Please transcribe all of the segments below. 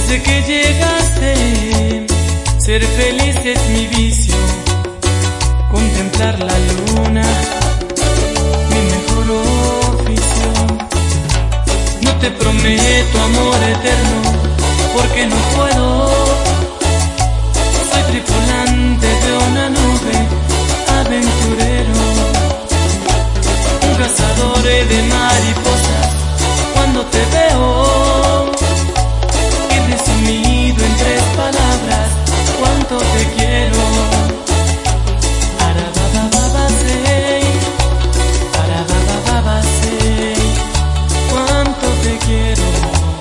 Desde que llegaste, ser feliz es mi vicio. Contemplar la luna, mi mejor oficio. No te prometo amor eterno, porque no puedo. Soy tripulante de una nube, aventurero, un cazador de mariposas. Cuando te veo, he resumido en 3 palabras cuánto te quiero. Cuánto te quiero.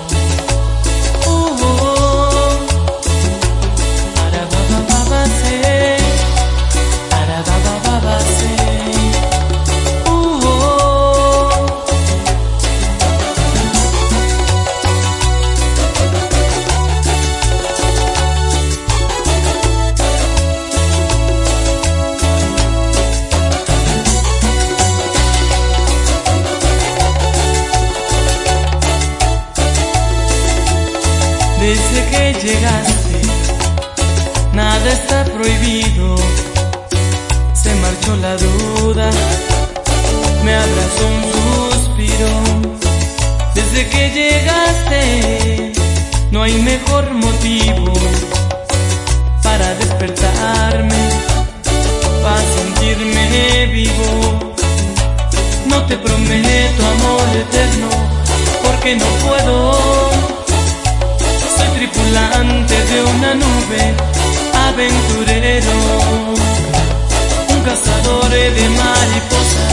Desde que llegaste, nada está prohibido. Se marchó la duda, me abrazó un suspiro. Desde que llegaste, no hay mejor motivo para despertarme, para sentirme vivo. No te prometo amor eterno, porque no puedo. Tripulante de una nube, aventurero, un cazador de mariposas.